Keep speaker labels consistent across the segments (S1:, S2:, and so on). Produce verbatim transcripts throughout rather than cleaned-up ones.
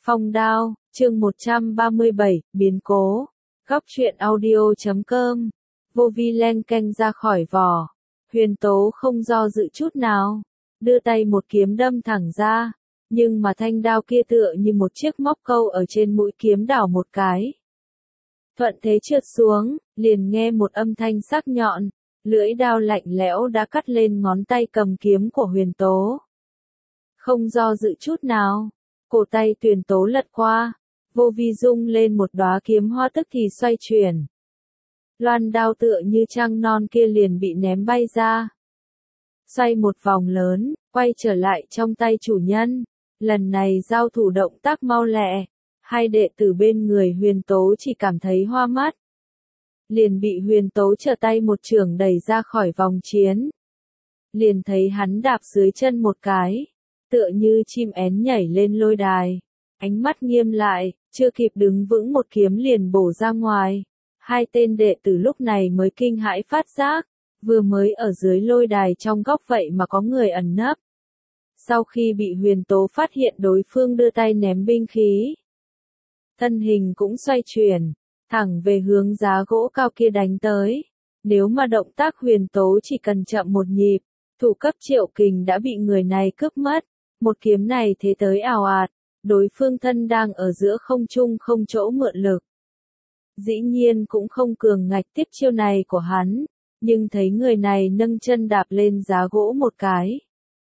S1: Phong đao, chương một trăm ba mươi bảy, biến cố. Góc truyện audio chấm com. Vô vi len canh ra khỏi vỏ. Huyền Tố không do dự chút nào. Đưa tay một kiếm đâm thẳng ra. Nhưng mà thanh đao kia tựa như một chiếc móc câu ở trên mũi kiếm đảo một cái. Thuận thế trượt xuống, liền nghe một âm thanh sắc nhọn. Lưỡi đao lạnh lẽo đã cắt lên ngón tay cầm kiếm của Huyền Tố. Không do dự chút nào. Cổ tay Tuyền Tố lật qua, vô vi rung lên một đóa kiếm hoa tức thì xoay chuyển. Loan đao tựa như trăng non kia liền bị ném bay ra. Xoay một vòng lớn, quay trở lại trong tay chủ nhân. Lần này giao thủ động tác mau lẹ, hai đệ tử bên người Huyền Tố chỉ cảm thấy hoa mắt. Liền bị Huyền Tố trở tay một chưởng đẩy ra khỏi vòng chiến. Liền thấy hắn đạp dưới chân một cái. Tựa như chim én nhảy lên lôi đài, ánh mắt nghiêm lại, chưa kịp đứng vững một kiếm liền bổ ra ngoài. Hai tên đệ tử lúc này mới kinh hãi phát giác, vừa mới ở dưới lôi đài trong góc vậy mà có người ẩn nấp. Sau khi bị Huyền Tố phát hiện đối phương đưa tay ném binh khí, thân hình cũng xoay chuyển, thẳng về hướng giá gỗ cao kia đánh tới. Nếu mà động tác Huyền Tố chỉ cần chậm một nhịp, thủ cấp Triệu Kình đã bị người này cướp mất. Một kiếm này thế tới ào ạt, đối phương thân đang ở giữa không trung không chỗ mượn lực. Dĩ nhiên cũng không cường ngạch tiếp chiêu này của hắn, nhưng thấy người này nâng chân đạp lên giá gỗ một cái.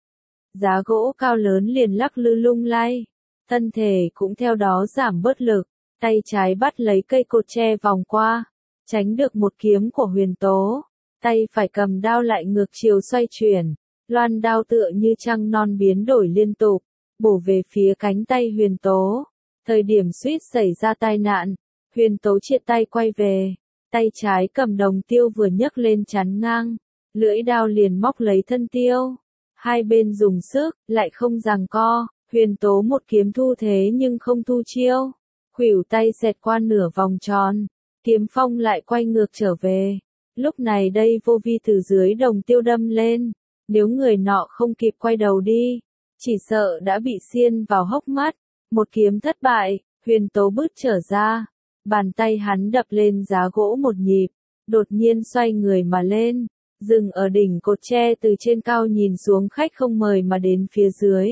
S1: Giá gỗ cao lớn liền lắc lư lung lay, thân thể cũng theo đó giảm bớt lực, tay trái bắt lấy cây cột tre vòng qua, tránh được một kiếm của Huyền Tố, tay phải cầm đao lại ngược chiều xoay chuyển. Loan đao tựa như trăng non biến đổi liên tục, bổ về phía cánh tay Huyền Tố. Thời điểm suýt xảy ra tai nạn, Huyền Tố triệt tay quay về, tay trái cầm đồng tiêu vừa nhấc lên chắn ngang, lưỡi đao liền móc lấy thân tiêu. Hai bên dùng sức, lại không giằng co, Huyền Tố một kiếm thu thế nhưng không thu chiêu. Khuỷu tay xẹt qua nửa vòng tròn, kiếm phong lại quay ngược trở về. Lúc này đây vô vi từ dưới đồng tiêu đâm lên. Nếu người nọ không kịp quay đầu đi, chỉ sợ đã bị xiên vào hốc mắt. Một kiếm thất bại, Huyền Tố bứt trở ra. Bàn tay hắn đập lên giá gỗ một nhịp, đột nhiên xoay người mà lên, dừng ở đỉnh cột tre từ trên cao nhìn xuống khách không mời mà đến phía dưới.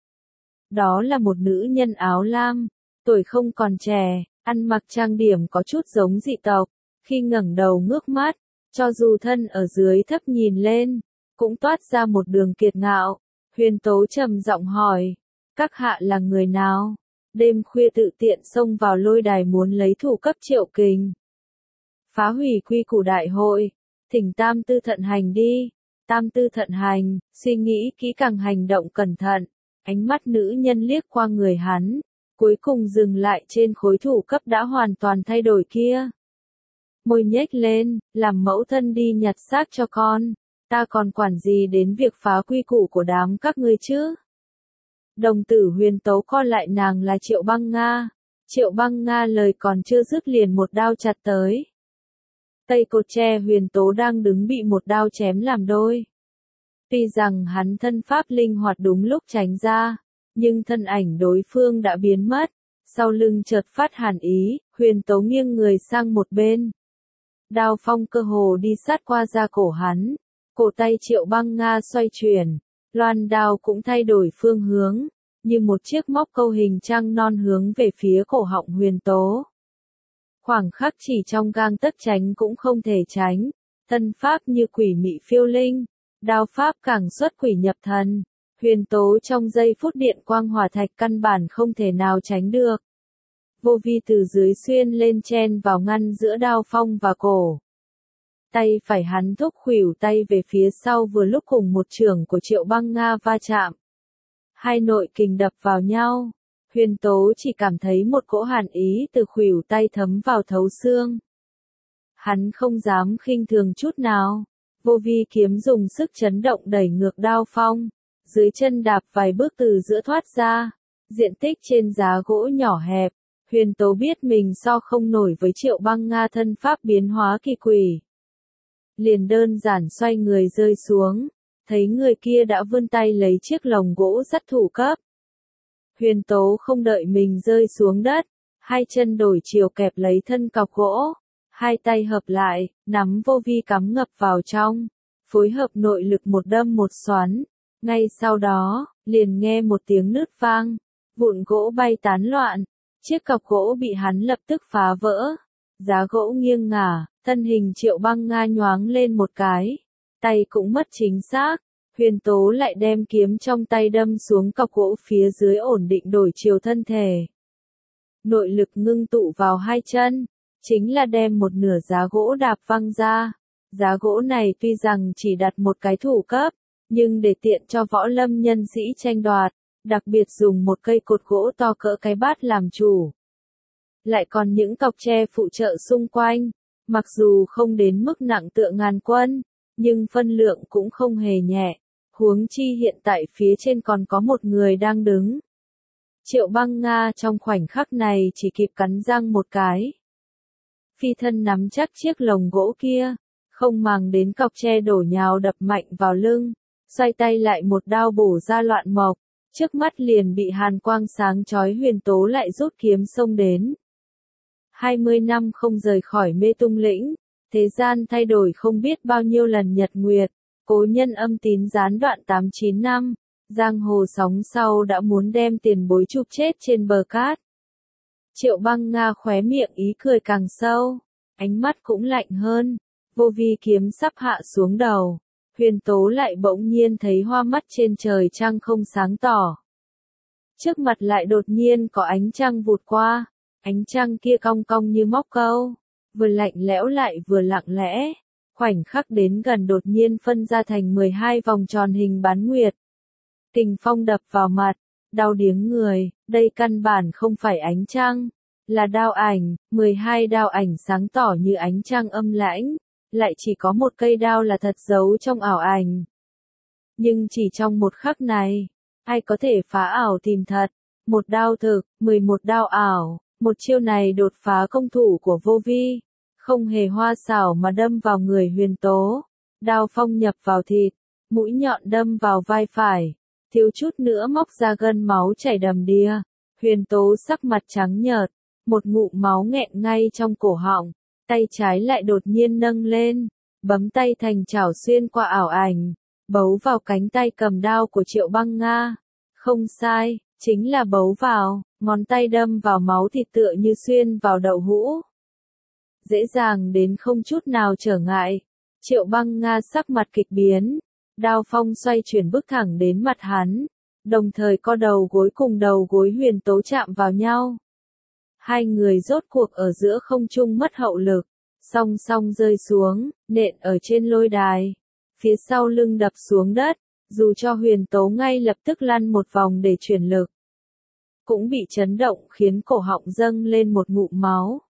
S1: Đó là một nữ nhân áo lam, tuổi không còn trẻ, ăn mặc trang điểm có chút giống dị tộc. Khi ngẩng đầu ngước mắt, cho dù thân ở dưới thấp nhìn lên, cũng toát ra một đường kiệt ngạo. Huyền Tố trầm giọng hỏi, các hạ là người nào? Đêm khuya tự tiện xông vào lôi đài muốn lấy thủ cấp Triệu Kình, phá hủy quy củ đại hội, thỉnh tam tư thận hành đi. Tam tư thận hành, suy nghĩ kỹ càng hành động cẩn thận. Ánh mắt nữ nhân liếc qua người hắn, cuối cùng dừng lại trên khối thủ cấp đã hoàn toàn thay đổi kia. Môi nhếch lên, làm mẫu thân đi nhặt xác cho con. Ta còn quản gì đến việc phá quy củ của đám các ngươi chứ? Đồng tử Huyền Tố co lại, nàng là Triệu Băng Nga. Triệu Băng Nga lời còn chưa dứt liền một đao chặt tới. Cây cột tre Huyền Tố đang đứng bị một đao chém làm đôi. Tuy rằng hắn thân pháp linh hoạt đúng lúc tránh ra, nhưng thân ảnh đối phương đã biến mất. Sau lưng chợt phát hàn ý, Huyền Tố nghiêng người sang một bên. Đao phong cơ hồ đi sát qua da cổ hắn. Cổ tay Triệu Băng Nga xoay chuyển, loan đao cũng thay đổi phương hướng, như một chiếc móc câu hình trăng non hướng về phía cổ họng Huyền Tố. Khoảng khắc chỉ trong gang tấc tránh cũng không thể tránh, thân pháp như quỷ mị phiêu linh, đao pháp càng xuất quỷ nhập thần. Huyền Tố trong giây phút điện quang hỏa thạch căn bản không thể nào tránh được. Vô vi từ dưới xuyên lên chen vào ngăn giữa đao phong và cổ. Tay phải hắn thúc khuỷu tay về phía sau vừa lúc cùng một chưởng của Triệu Băng Nga va chạm. Hai nội kình đập vào nhau, Huyền Tố chỉ cảm thấy một cỗ hàn ý từ khuỷu tay thấm vào thấu xương. Hắn không dám khinh thường chút nào, vô vi kiếm dùng sức chấn động đẩy ngược đao phong, dưới chân đạp vài bước từ giữa thoát ra, diện tích trên giá gỗ nhỏ hẹp. Huyền Tố biết mình so không nổi với Triệu Băng Nga thân pháp biến hóa kỳ quỷ. Liền đơn giản xoay người rơi xuống, thấy người kia đã vươn tay lấy chiếc lồng gỗ sắt thủ cấp. Huyền Tố không đợi mình rơi xuống đất, hai chân đổi chiều kẹp lấy thân cọc gỗ, hai tay hợp lại, nắm vô vi cắm ngập vào trong, phối hợp nội lực một đâm một xoắn. Ngay sau đó, liền nghe một tiếng nứt vang, vụn gỗ bay tán loạn, chiếc cọc gỗ bị hắn lập tức phá vỡ, giá gỗ nghiêng ngả, thân hình Triệu Băng Nga nhoáng lên một cái, tay cũng mất chính xác, Huyền Tố lại đem kiếm trong tay đâm xuống cọc gỗ phía dưới ổn định đổi chiều thân thể. Nội lực ngưng tụ vào hai chân, chính là đem một nửa giá gỗ đạp văng ra. Giá gỗ này tuy rằng chỉ đặt một cái thủ cấp, nhưng để tiện cho võ lâm nhân sĩ tranh đoạt, đặc biệt dùng một cây cột gỗ to cỡ cái bát làm chủ. Lại còn những cọc tre phụ trợ xung quanh, mặc dù không đến mức nặng tựa ngàn quân, nhưng phân lượng cũng không hề nhẹ, huống chi hiện tại phía trên còn có một người đang đứng. Triệu Băng Nga trong khoảnh khắc này chỉ kịp cắn răng một cái. Phi thân nắm chắc chiếc lồng gỗ kia, không màng đến cọc tre đổ nhào đập mạnh vào lưng, xoay tay lại một đao bổ ra loạn mộc, trước mắt liền bị hàn quang sáng chói. Huyền Tố lại rút kiếm xông đến. hai mươi năm không rời khỏi Mê Tung Lĩnh, thế gian thay đổi không biết bao nhiêu lần nhật nguyệt, cố nhân âm tín gián đoạn tám chín năm, giang hồ sóng sau đã muốn đem tiền bối chụp chết trên bờ cát. Triệu Băng Nga khóe miệng ý cười càng sâu, ánh mắt cũng lạnh hơn, vô vi kiếm sắp hạ xuống đầu, Huyền Tố lại bỗng nhiên thấy hoa mắt trên trời trăng không sáng tỏ. Trước mặt lại đột nhiên có ánh trăng vụt qua, ánh trăng kia cong cong như móc câu, vừa lạnh lẽo lại vừa lặng lẽ, khoảnh khắc đến gần đột nhiên phân ra thành mười hai vòng tròn hình bán nguyệt. Kình phong đập vào mặt, đau điếng người, đây căn bản không phải ánh trăng, là đao ảnh, mười hai đao ảnh sáng tỏ như ánh trăng âm lãnh, lại chỉ có một cây đao là thật giấu trong ảo ảnh. Nhưng chỉ trong một khắc này, ai có thể phá ảo tìm thật, một đao thực, mười một đao ảo, một chiêu này đột phá công thủ của vô vi, không hề hoa xảo mà đâm vào người Huyền Tố, đao phong nhập vào thịt, mũi nhọn đâm vào vai phải, thiếu chút nữa móc ra gân máu chảy đầm đìa. Huyền Tố sắc mặt trắng nhợt, một ngụm máu nghẹn ngay trong cổ họng, tay trái lại đột nhiên nâng lên, bấm tay thành chảo xuyên qua ảo ảnh, bấu vào cánh tay cầm đao của Triệu Băng Nga. Không sai, chính là bấu vào, ngón tay đâm vào máu thịt tựa như xuyên vào đậu hũ. Dễ dàng đến không chút nào trở ngại, Triệu Băng Nga sắc mặt kịch biến, đao phong xoay chuyển bước thẳng đến mặt hắn, đồng thời co đầu gối cùng đầu gối Huyền Tố chạm vào nhau. Hai người rốt cuộc ở giữa không trung mất hậu lực, song song rơi xuống, nện ở trên lôi đài, phía sau lưng đập xuống đất, dù cho Huyền Tố ngay lập tức lăn một vòng để chuyển lực, cũng bị chấn động khiến cổ họng dâng lên một ngụm máu.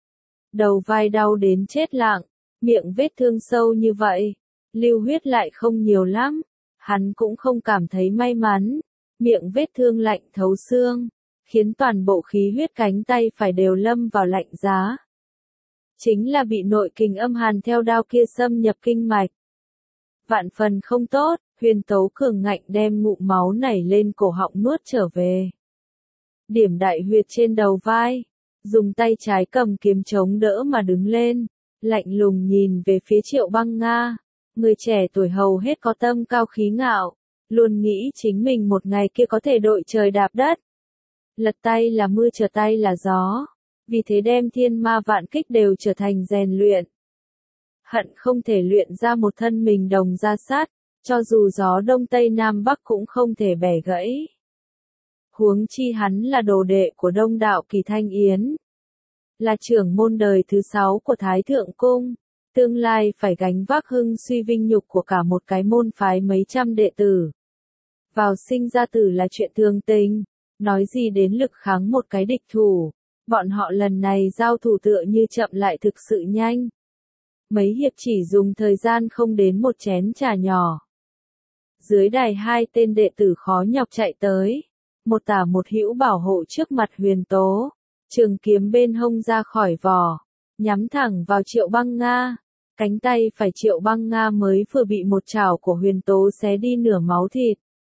S1: Đầu vai đau đến chết lặng, miệng vết thương sâu như vậy, lưu huyết lại không nhiều lắm, hắn cũng không cảm thấy may mắn, miệng vết thương lạnh thấu xương, khiến toàn bộ khí huyết cánh tay phải đều lâm vào lạnh giá. Chính là bị nội kình âm hàn theo đao kia xâm nhập kinh mạch. Vạn phần không tốt, Huyền Tố cường ngạnh đem ngụm máu nảy lên cổ họng nuốt trở về. Điểm đại huyệt trên đầu vai, dùng tay trái cầm kiếm chống đỡ mà đứng lên, lạnh lùng nhìn về phía Triệu Băng Nga. Người trẻ tuổi hầu hết có tâm cao khí ngạo, luôn nghĩ chính mình một ngày kia có thể đội trời đạp đất. Lật tay là mưa trở tay là gió, vì thế đem thiên ma vạn kích đều trở thành rèn luyện. Hận không thể luyện ra một thân mình đồng ra sát, cho dù gió đông tây nam bắc cũng không thể bẻ gãy. Huống chi hắn là đồ đệ của Đông Đạo Kỳ Thanh Yến, là trưởng môn đời thứ sáu của Thái Thượng Cung, tương lai phải gánh vác hưng suy vinh nhục của cả một cái môn phái mấy trăm đệ tử. Vào sinh ra tử là chuyện thường tình, nói gì đến lực kháng một cái địch thủ, bọn họ lần này giao thủ tựa như chậm lại thực sự nhanh. Mấy hiệp chỉ dùng thời gian không đến một chén trà nhỏ. Dưới đài hai tên đệ tử khó nhọc chạy tới, một tả một hữu bảo hộ trước mặt Huyền Tố, trường kiếm bên hông ra khỏi vỏ, nhắm thẳng vào Triệu Băng Nga. Cánh tay phải Triệu Băng Nga mới vừa bị một chảo của Huyền Tố xé đi nửa máu thịt.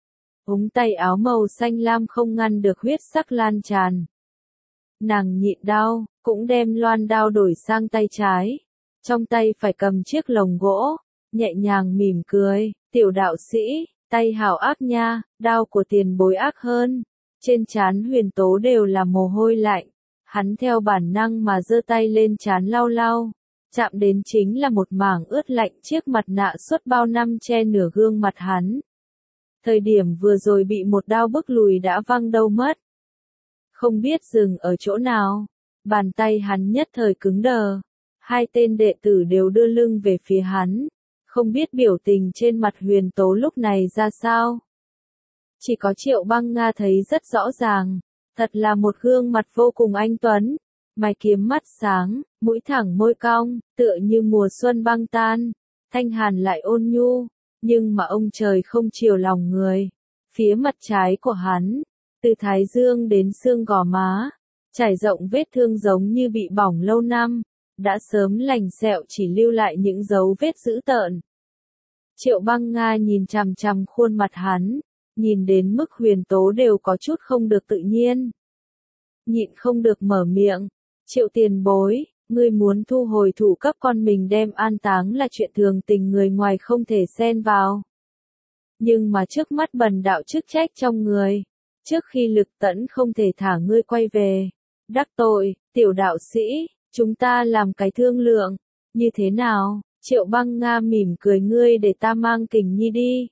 S1: ống tay áo màu xanh lam không ngăn được huyết sắc lan tràn. Nàng nhịn đau, cũng đem loan đao đổi sang tay trái, trong tay phải cầm chiếc lồng gỗ, nhẹ nhàng mỉm cười, tiểu đạo sĩ, tay hảo ác nha, đao của tiền bối ác hơn. Trên trán Huyền Tố đều là mồ hôi lạnh, hắn theo bản năng mà giơ tay lên trán lau lau, chạm đến chính là một mảng ướt lạnh chiếc mặt nạ suốt bao năm che nửa gương mặt hắn. Thời điểm vừa rồi bị một đao bức lùi đã văng đâu mất. Không biết dừng ở chỗ nào, bàn tay hắn nhất thời cứng đờ, hai tên đệ tử đều đưa lưng về phía hắn, không biết biểu tình trên mặt Huyền Tố lúc này ra sao. Chỉ có Triệu Băng Nga thấy rất rõ ràng, thật là một gương mặt vô cùng anh tuấn, mày kiếm mắt sáng, mũi thẳng môi cong, tựa như mùa xuân băng tan, thanh hàn lại ôn nhu, nhưng mà ông trời không chiều lòng người. Phía mặt trái của hắn, từ thái dương đến xương gò má, trải rộng vết thương giống như bị bỏng lâu năm, đã sớm lành sẹo chỉ lưu lại những dấu vết dữ tợn. Triệu Băng Nga nhìn chằm chằm khuôn mặt hắn, nhìn đến mức Huyền Tố đều có chút không được tự nhiên. Nhịn không được mở miệng, Triệu tiền bối, ngươi muốn thu hồi thủ cấp con mình đem an táng là chuyện thường tình người ngoài không thể xen vào. Nhưng mà trước mắt bần đạo chức trách trong người, trước khi Lực Tẫn không thể thả ngươi quay về. Đắc tội, tiểu đạo sĩ, chúng ta làm cái thương lượng, như thế nào? Triệu Băng Nga mỉm cười, ngươi để ta mang Kình Nhi đi.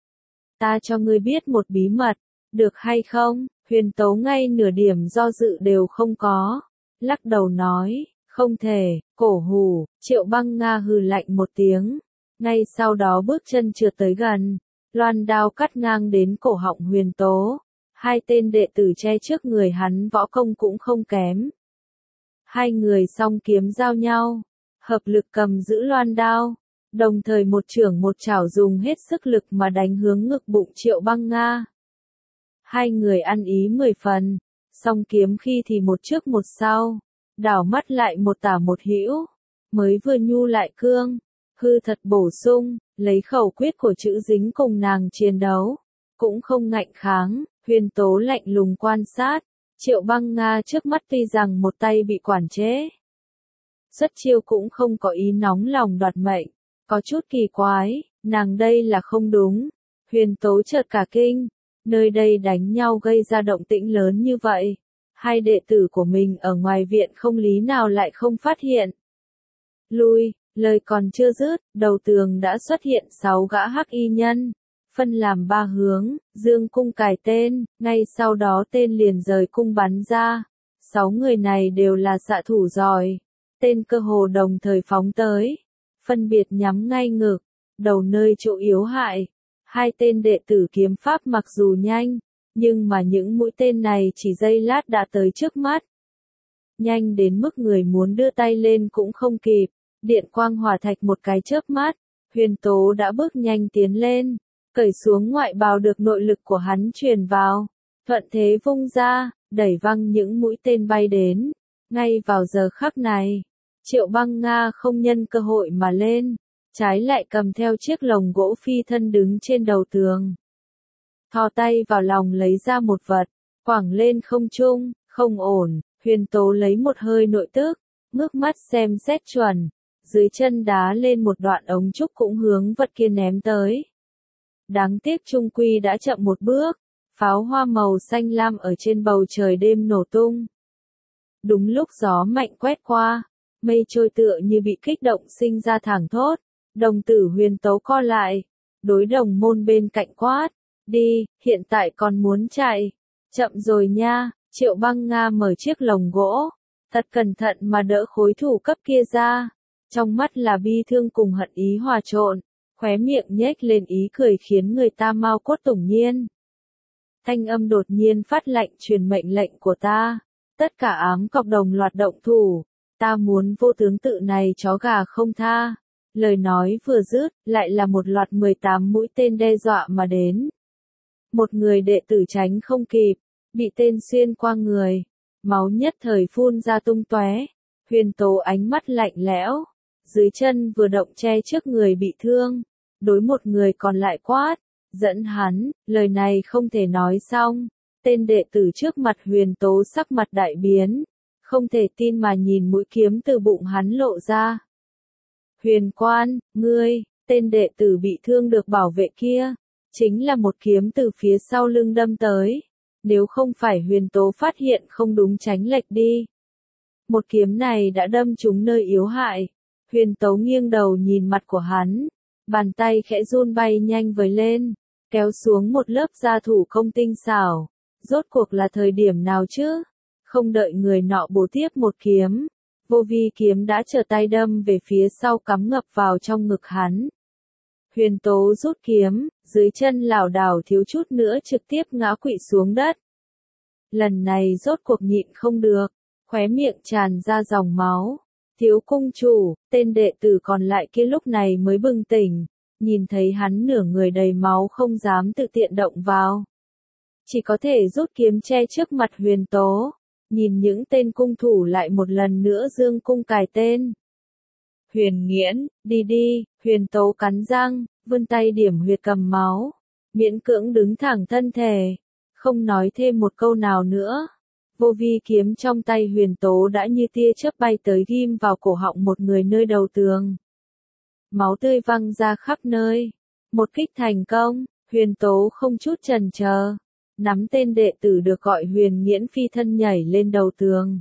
S1: Ta cho ngươi biết một bí mật, được hay không? Huyền Tố ngay nửa điểm do dự đều không có, lắc đầu nói, không thể, cổ hủ. Triệu Băng Nga hừ lạnh một tiếng, ngay sau đó bước chân trượt tới gần, loan đao cắt ngang đến cổ họng Huyền Tố. Hai tên đệ tử che trước người hắn võ công cũng không kém. Hai người song kiếm giao nhau, hợp lực cầm giữ loan đao, đồng thời một chưởng một chảo dùng hết sức lực mà đánh hướng ngực bụng Triệu Băng Nga. Hai người ăn ý mười phần, song kiếm khi thì một trước một sau, đảo mắt lại một tả một hữu, mới vừa nhu lại cương, hư thật bổ sung, lấy khẩu quyết của chữ dính cùng nàng chiến đấu, cũng không ngạnh kháng. Huyền Tố lạnh lùng quan sát, Triệu Băng Nga trước mắt tuy rằng một tay bị quản chế, xuất chiêu cũng không có ý nóng lòng đoạt mệnh, có chút kỳ quái, nàng đây là không đúng. Huyền Tố chợt cả kinh, nơi đây đánh nhau gây ra động tĩnh lớn như vậy, hai đệ tử của mình ở ngoài viện không lý nào lại không phát hiện. Lui, lời còn chưa dứt, đầu tường đã xuất hiện sáu gã hắc y nhân. Phân làm ba hướng, dương cung cài tên, ngay sau đó tên liền rời cung bắn ra. Sáu người này đều là xạ thủ giỏi, tên cơ hồ đồng thời phóng tới, phân biệt nhắm ngay ngực, đầu nơi chỗ yếu hại. Hai tên đệ tử kiếm pháp mặc dù nhanh, nhưng mà những mũi tên này chỉ giây lát đã tới trước mắt. Nhanh đến mức người muốn đưa tay lên cũng không kịp, điện quang hỏa thạch một cái chớp mắt, Huyền Tố đã bước nhanh tiến lên. Cởi xuống ngoại bào được nội lực của hắn truyền vào, thuận thế vung ra, đẩy văng những mũi tên bay đến. Ngay vào giờ khắc này, Triệu Băng Nga không nhân cơ hội mà lên, trái lại cầm theo chiếc lồng gỗ phi thân đứng trên đầu tường. Thò tay vào lòng lấy ra một vật, quẳng lên không trung, không ổn. Huyền Tố lấy một hơi nội tức, ngước mắt xem xét chuẩn, dưới chân đá lên một đoạn ống trúc cũng hướng vật kia ném tới. Đáng tiếc trung quy đã chậm một bước, pháo hoa màu xanh lam ở trên bầu trời đêm nổ tung. Đúng lúc gió mạnh quét qua, mây trôi tựa như bị kích động sinh ra thảng thốt, đồng tử Huyền Tố co lại, đối đồng môn bên cạnh quát, đi, hiện tại còn muốn chạy, chậm rồi nha. Triệu Băng Nga mở chiếc lồng gỗ, thật cẩn thận mà đỡ khối thủ cấp kia ra, trong mắt là bi thương cùng hận ý hòa trộn. Khóe miệng nhếch lên ý cười khiến người ta mau cốt tủng nhiên. Thanh âm đột nhiên phát lệnh truyền mệnh lệnh của ta. Tất cả ám cọc đồng loạt động thủ. Ta muốn vô tướng tự này chó gà không tha. Lời nói vừa dứt, lại là một loạt mười tám mũi tên đe dọa mà đến. Một người đệ tử tránh không kịp, bị tên xuyên qua người. Máu nhất thời phun ra tung tóe. Huyền Tố ánh mắt lạnh lẽo. Dưới chân vừa động che trước người bị thương, đối một người còn lại quát, dẫn hắn, lời này không thể nói xong. Tên đệ tử trước mặt Huyền Tố sắc mặt đại biến, không thể tin mà nhìn mũi kiếm từ bụng hắn lộ ra. Huyền quan, ngươi, tên đệ tử bị thương được bảo vệ kia, chính là một kiếm từ phía sau lưng đâm tới. Nếu không phải Huyền Tố phát hiện không đúng tránh lệch đi. Một kiếm này đã đâm trúng nơi yếu hại. Huyền Tố nghiêng đầu nhìn mặt của hắn, bàn tay khẽ run bay nhanh vời lên, kéo xuống một lớp da thủ công tinh xảo. Rốt cuộc là thời điểm nào chứ? Không đợi người nọ bổ tiếp một kiếm, vô vi kiếm đã trở tay đâm về phía sau cắm ngập vào trong ngực hắn. Huyền Tố rút kiếm, dưới chân lảo đảo thiếu chút nữa trực tiếp ngã quỵ xuống đất. Lần này rốt cuộc nhịn không được, khóe miệng tràn ra dòng máu. Thiếu cung chủ, tên đệ tử còn lại kia lúc này mới bừng tỉnh, nhìn thấy hắn nửa người đầy máu không dám tự tiện động vào. Chỉ có thể rút kiếm che trước mặt Huyền Tố, nhìn những tên cung thủ lại một lần nữa dương cung cài tên. Huyền Nghiễn, đi đi, Huyền Tố cắn răng, vươn tay điểm huyệt cầm máu, miễn cưỡng đứng thẳng thân thể, không nói thêm một câu nào nữa. Vô vi kiếm trong tay Huyền Tố đã như tia chớp bay tới ghim vào cổ họng một người nơi đầu tường. Máu tươi văng ra khắp nơi. Một kích thành công, Huyền Tố không chút chần chờ, nắm tên đệ tử được gọi Huyền Nghiễn phi thân nhảy lên đầu tường.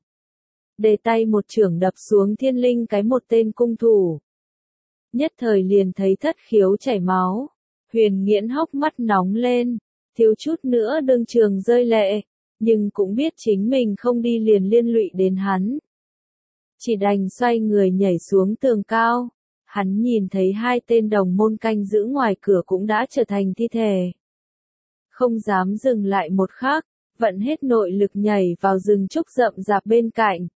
S1: Đề tay một chưởng đập xuống thiên linh cái một tên cung thủ. Nhất thời liền thấy thất khiếu chảy máu. Huyền Nghiễn hốc mắt nóng lên, thiếu chút nữa đương trường rơi lệ, nhưng cũng biết chính mình không đi liền liên lụy đến hắn. Chỉ đành xoay người nhảy xuống tường cao. Hắn nhìn thấy hai tên đồng môn canh giữ ngoài cửa cũng đã trở thành thi thể. Không dám dừng lại một khắc, vận hết nội lực nhảy vào rừng trúc rậm rạp bên cạnh.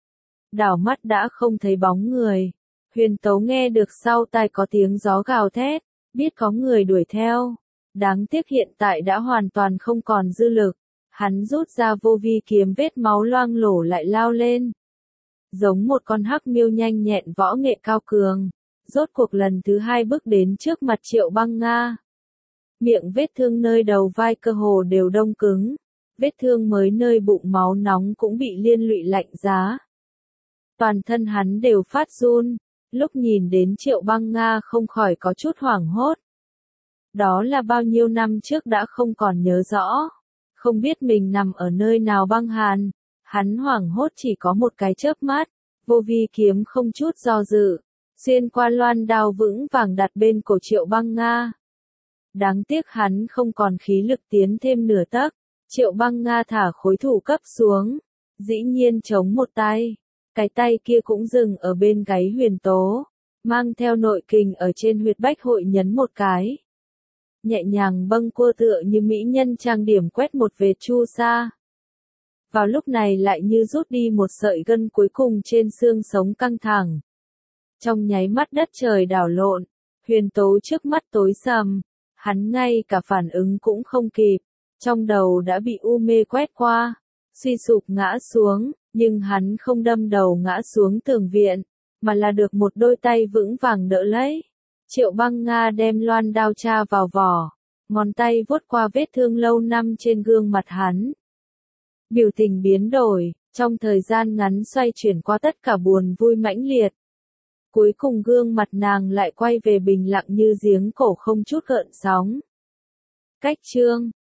S1: Đảo mắt đã không thấy bóng người. Huyền Tố nghe được sau tai có tiếng gió gào thét, biết có người đuổi theo. Đáng tiếc hiện tại đã hoàn toàn không còn dư lực. Hắn rút ra vô vi kiếm vết máu loang lổ lại lao lên. Giống một con hắc miêu nhanh nhẹn võ nghệ cao cường. Rốt cuộc lần thứ hai bước đến trước mặt Triệu Băng Nga. Miệng vết thương nơi đầu vai cơ hồ đều đông cứng. Vết thương mới nơi bụng máu nóng cũng bị liên lụy lạnh giá. Toàn thân hắn đều phát run. Lúc nhìn đến Triệu Băng Nga không khỏi có chút hoảng hốt. Đó là bao nhiêu năm trước đã không còn nhớ rõ. Không biết mình nằm ở nơi nào băng hàn. Hắn hoảng hốt chỉ có một cái chớp mắt. Vô vi kiếm không chút do dự. Xuyên qua loan đao vững vàng đặt bên cổ Triệu Băng Nga. Đáng tiếc hắn không còn khí lực tiến thêm nửa tấc. Triệu Băng Nga thả khối thủ cấp xuống. Dĩ nhiên chống một tay. Cái tay kia cũng dừng ở bên gáy Huyền Tố. Mang theo nội kình ở trên huyệt bách hội nhấn một cái. Nhẹ nhàng bâng quơ tựa như mỹ nhân trang điểm quét một vệt chu sa. Vào lúc này lại như rút đi một sợi gân cuối cùng trên xương sống căng thẳng. Trong nháy mắt đất trời đảo lộn, Huyền Tố trước mắt tối sầm, hắn ngay cả phản ứng cũng không kịp, trong đầu đã bị u mê quét qua, suy sụp ngã xuống, nhưng hắn không đâm đầu ngã xuống tường viện, mà là được một đôi tay vững vàng đỡ lấy. Triệu Băng Nga đem loan đao tra vào vỏ, ngón tay vuốt qua vết thương lâu năm trên gương mặt hắn. Biểu tình biến đổi, trong thời gian ngắn xoay chuyển qua tất cả buồn vui mãnh liệt. Cuối cùng gương mặt nàng lại quay về bình lặng như giếng cổ không chút gợn sóng. Cách chương